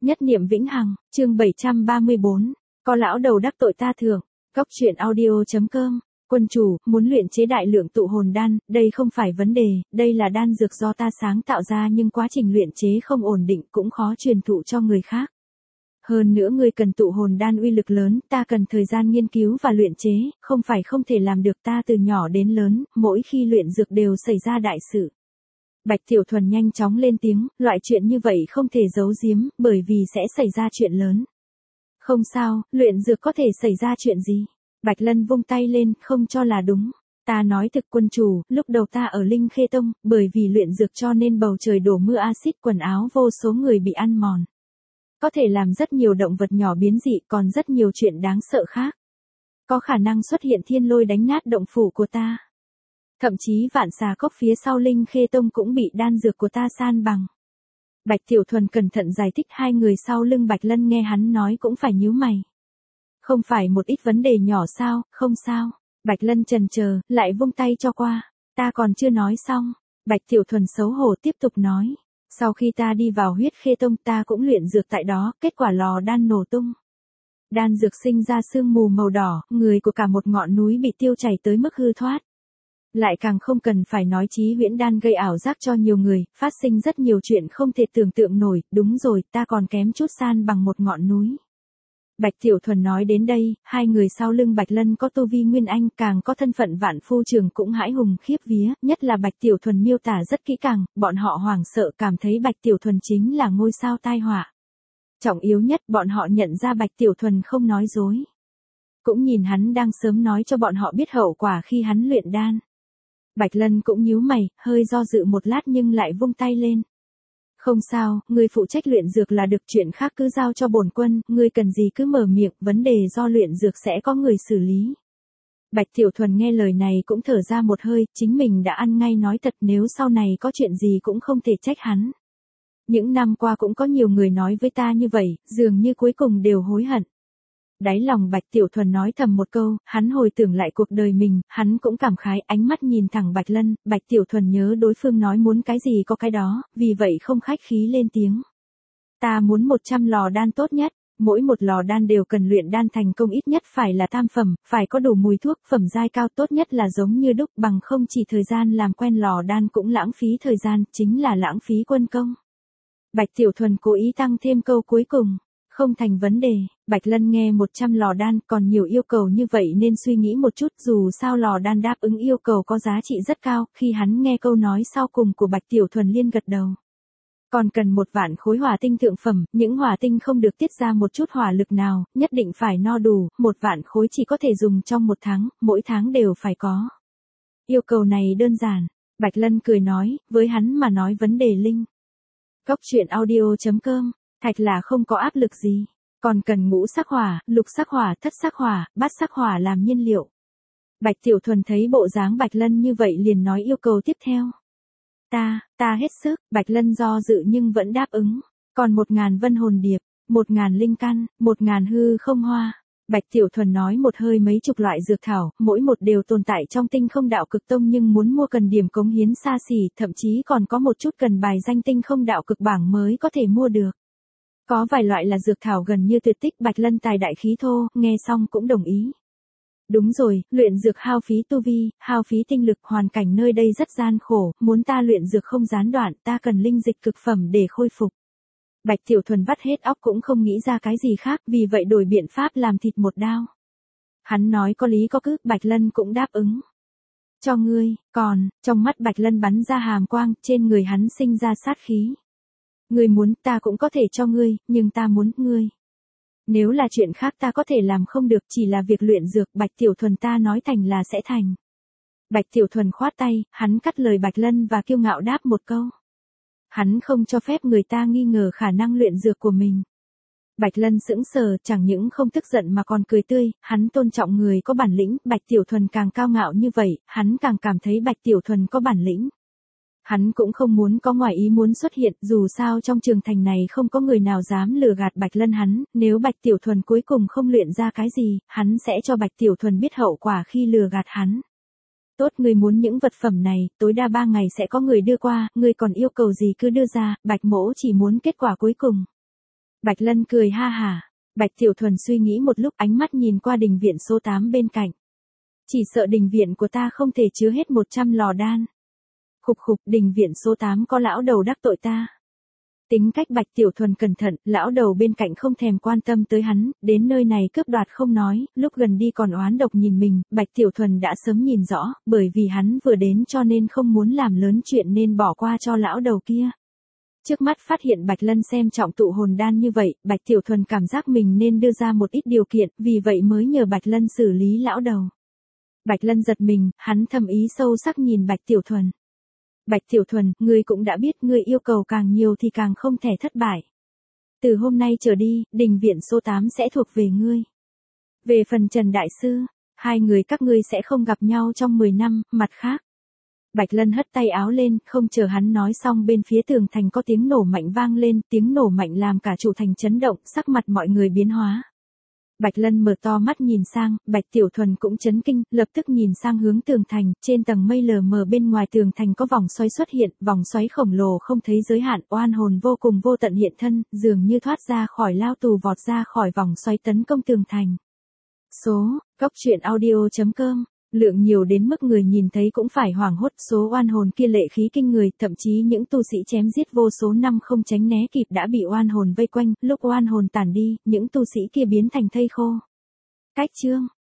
Nhất niệm vĩnh hằng, chương 734, có lão đầu đắc tội ta thưởng, góc truyện audio.com, quân chủ, muốn luyện chế đại lượng tụ hồn đan, đây không phải vấn đề, đây là đan dược do ta sáng tạo ra nhưng quá trình luyện chế không ổn định cũng khó truyền thụ cho người khác. Hơn nữa ngươi cần tụ hồn đan uy lực lớn, ta cần thời gian nghiên cứu và luyện chế, không phải không thể làm được, ta từ nhỏ đến lớn, mỗi khi luyện dược đều xảy ra đại sự. Bạch Tiểu Thuần nhanh chóng lên tiếng, loại chuyện như vậy không thể giấu giếm, bởi vì sẽ xảy ra chuyện lớn. Không sao, luyện dược có thể xảy ra chuyện gì? Bạch Lân vung tay lên, không cho là đúng. Ta nói thực quân chủ, lúc đầu ta ở Linh Khê Tông, bởi vì luyện dược cho nên bầu trời đổ mưa axit, quần áo vô số người bị ăn mòn. Có thể làm rất nhiều động vật nhỏ biến dị, còn rất nhiều chuyện đáng sợ khác. Có khả năng xuất hiện thiên lôi đánh nát động phủ của ta. Thậm chí vạn xà cốc phía sau Linh Khê Tông cũng bị đan dược của ta san bằng. Bạch Tiểu Thuần cẩn thận giải thích, hai người sau lưng Bạch Lân nghe hắn nói cũng phải nhíu mày. Không phải một ít vấn đề nhỏ sao, không sao. Bạch Lân chần chờ, lại vung tay cho qua. Ta còn chưa nói xong. Bạch Tiểu Thuần xấu hổ tiếp tục nói. Sau khi ta đi vào Huyết Khê Tông ta cũng luyện dược tại đó, kết quả lò đan nổ tung. Đan dược sinh ra sương mù màu đỏ, người của cả một ngọn núi bị tiêu chảy tới mức hư thoát. Lại càng không cần phải nói chí huyễn đan gây ảo giác cho nhiều người, phát sinh rất nhiều chuyện không thể tưởng tượng nổi, đúng rồi, ta còn kém chút san bằng một ngọn núi. Bạch Tiểu Thuần nói đến đây, hai người sau lưng Bạch Lân có tu vi Nguyên Anh, càng có thân phận vạn phu trường cũng hãi hùng khiếp vía, nhất là Bạch Tiểu Thuần miêu tả rất kỹ càng, bọn họ hoảng sợ cảm thấy Bạch Tiểu Thuần chính là ngôi sao tai họa. Trọng yếu nhất, bọn họ nhận ra Bạch Tiểu Thuần không nói dối. Cũng nhìn hắn đang sớm nói cho bọn họ biết hậu quả khi hắn luyện đan. Bạch Lân cũng nhíu mày, hơi do dự một lát nhưng lại vung tay lên. Không sao, ngươi phụ trách luyện dược là được, chuyện khác cứ giao cho bổn quân, ngươi cần gì cứ mở miệng, vấn đề do luyện dược sẽ có người xử lý. Bạch Tiểu Thuần nghe lời này cũng thở ra một hơi, chính mình đã ăn ngay nói thật, nếu sau này có chuyện gì cũng không thể trách hắn. Những năm qua cũng có nhiều người nói với ta như vậy, dường như cuối cùng đều hối hận. Đáy lòng Bạch Tiểu Thuần nói thầm một câu, hắn hồi tưởng lại cuộc đời mình, hắn cũng cảm khái, ánh mắt nhìn thẳng Bạch Lân, Bạch Tiểu Thuần nhớ đối phương nói muốn cái gì có cái đó, vì vậy không khách khí lên tiếng. Ta muốn 100 lò đan tốt nhất, mỗi một lò đan đều cần luyện đan thành công ít nhất phải là tam phẩm, phải có đủ mùi thuốc, phẩm giai cao, tốt nhất là giống như đúc, bằng không chỉ thời gian làm quen lò đan cũng lãng phí thời gian, chính là lãng phí quân công. Bạch Tiểu Thuần cố ý tăng thêm câu cuối cùng. Không thành vấn đề, Bạch Lân nghe 100 lò đan còn nhiều yêu cầu như vậy nên suy nghĩ một chút, dù sao lò đan đáp ứng yêu cầu có giá trị rất cao, khi hắn nghe câu nói sau cùng của Bạch Tiểu Thuần liên gật đầu. Còn cần 1 vạn khối hỏa tinh thượng phẩm, những hỏa tinh không được tiết ra một chút hỏa lực nào, nhất định phải no đủ, 1 vạn khối chỉ có thể dùng trong 1 tháng, mỗi tháng đều phải có. Yêu cầu này đơn giản, Bạch Lân cười nói, với hắn mà nói vấn đề linh. Góc truyện audio.com, thạch là không có áp lực gì, còn cần ngũ sắc hỏa, lục sắc hỏa, thất sắc hỏa, bát sắc hỏa làm nhiên liệu. Bạch Tiểu Thuần thấy bộ dáng Bạch Lân như vậy liền nói yêu cầu tiếp theo. Ta hết sức, Bạch Lân do dự nhưng vẫn đáp ứng, còn 1000 vân hồn điệp, 1000 linh căn, 1000 hư không hoa. Bạch Tiểu Thuần nói một hơi mấy chục loại dược thảo, mỗi một đều tồn tại trong Tinh Không Đạo Cực Tông nhưng muốn mua cần điểm cống hiến xa xỉ, thậm chí còn có một chút cần bài danh Tinh Không Đạo Cực bảng mới có thể mua được. Có vài loại là dược thảo gần như tuyệt tích, Bạch Lân tài đại khí thô, nghe xong cũng đồng ý. Đúng rồi, luyện dược hao phí tu vi, hao phí tinh lực, hoàn cảnh nơi đây rất gian khổ, muốn ta luyện dược không gián đoạn, ta cần linh dịch cực phẩm để khôi phục. Bạch Tiểu Thuần vắt hết óc cũng không nghĩ ra cái gì khác, vì vậy đổi biện pháp làm thịt một đao. Hắn nói có lý có cứ, Bạch Lân cũng đáp ứng. Cho ngươi, còn, trong mắt Bạch Lân bắn ra hàm quang, trên người hắn sinh ra sát khí. Ngươi muốn, ta cũng có thể cho ngươi, nhưng ta muốn, ngươi. Nếu là chuyện khác ta có thể làm không được, chỉ là việc luyện dược, Bạch Tiểu Thuần ta nói thành là sẽ thành. Bạch Tiểu Thuần khoát tay, hắn cắt lời Bạch Lân và kiêu ngạo đáp một câu. Hắn không cho phép người ta nghi ngờ khả năng luyện dược của mình. Bạch Lân sững sờ, chẳng những không tức giận mà còn cười tươi, hắn tôn trọng người có bản lĩnh, Bạch Tiểu Thuần càng cao ngạo như vậy, hắn càng cảm thấy Bạch Tiểu Thuần có bản lĩnh. Hắn cũng không muốn có ngoài ý muốn xuất hiện, dù sao trong trường thành này không có người nào dám lừa gạt Bạch Lân hắn, nếu Bạch Tiểu Thuần cuối cùng không luyện ra cái gì, hắn sẽ cho Bạch Tiểu Thuần biết hậu quả khi lừa gạt hắn. Tốt, ngươi muốn những vật phẩm này, tối đa 3 ngày sẽ có người đưa qua, ngươi còn yêu cầu gì cứ đưa ra, Bạch Mỗ chỉ muốn kết quả cuối cùng. Bạch Lân cười ha hả. Bạch Tiểu Thuần suy nghĩ một lúc, ánh mắt nhìn qua đình viện số 8 bên cạnh. Chỉ sợ đình viện của ta không thể chứa hết 100 lò đan. Khục khục, đình viện số 8 có lão đầu đắc tội ta. Tính cách Bạch Tiểu Thuần cẩn thận, lão đầu bên cạnh không thèm quan tâm tới hắn, đến nơi này cướp đoạt không nói, lúc gần đi còn oán độc nhìn mình, Bạch Tiểu Thuần đã sớm nhìn rõ, bởi vì hắn vừa đến cho nên không muốn làm lớn chuyện nên bỏ qua cho lão đầu kia. Trước mắt phát hiện Bạch Lân xem trọng tụ hồn đan như vậy, Bạch Tiểu Thuần cảm giác mình nên đưa ra một ít điều kiện, vì vậy mới nhờ Bạch Lân xử lý lão đầu. Bạch Lân giật mình, hắn thầm ý sâu sắc nhìn Bạch Tiểu Thuần. Bạch Tiểu Thuần, ngươi cũng đã biết ngươi yêu cầu càng nhiều thì càng không thể thất bại. Từ hôm nay trở đi, đình viện số 8 sẽ thuộc về ngươi. Về phần Trần Đại Sư, hai người các ngươi sẽ không gặp nhau trong 10 năm, mặt khác. Bạch Lân hất tay áo lên, không chờ hắn nói xong bên phía tường thành có tiếng nổ mạnh vang lên, tiếng nổ mạnh làm cả chủ thành chấn động, sắc mặt mọi người biến hóa. Bạch Lân mở to mắt nhìn sang, Bạch Tiểu Thuần cũng chấn kinh, lập tức nhìn sang hướng tường thành, trên tầng mây lờ mờ bên ngoài tường thành có vòng xoáy xuất hiện, vòng xoáy khổng lồ không thấy giới hạn, oan hồn vô cùng vô tận hiện thân, dường như thoát ra khỏi lao tù vọt ra khỏi vòng xoáy tấn công tường thành. Góc truyện audio.com Lượng nhiều đến mức người nhìn thấy cũng phải hoảng hốt, số oan hồn kia lệ khí kinh người, thậm chí những tu sĩ chém giết vô số năm không tránh né kịp đã bị oan hồn vây quanh, lúc oan hồn tản đi, những tu sĩ kia biến thành thây khô. Cách chương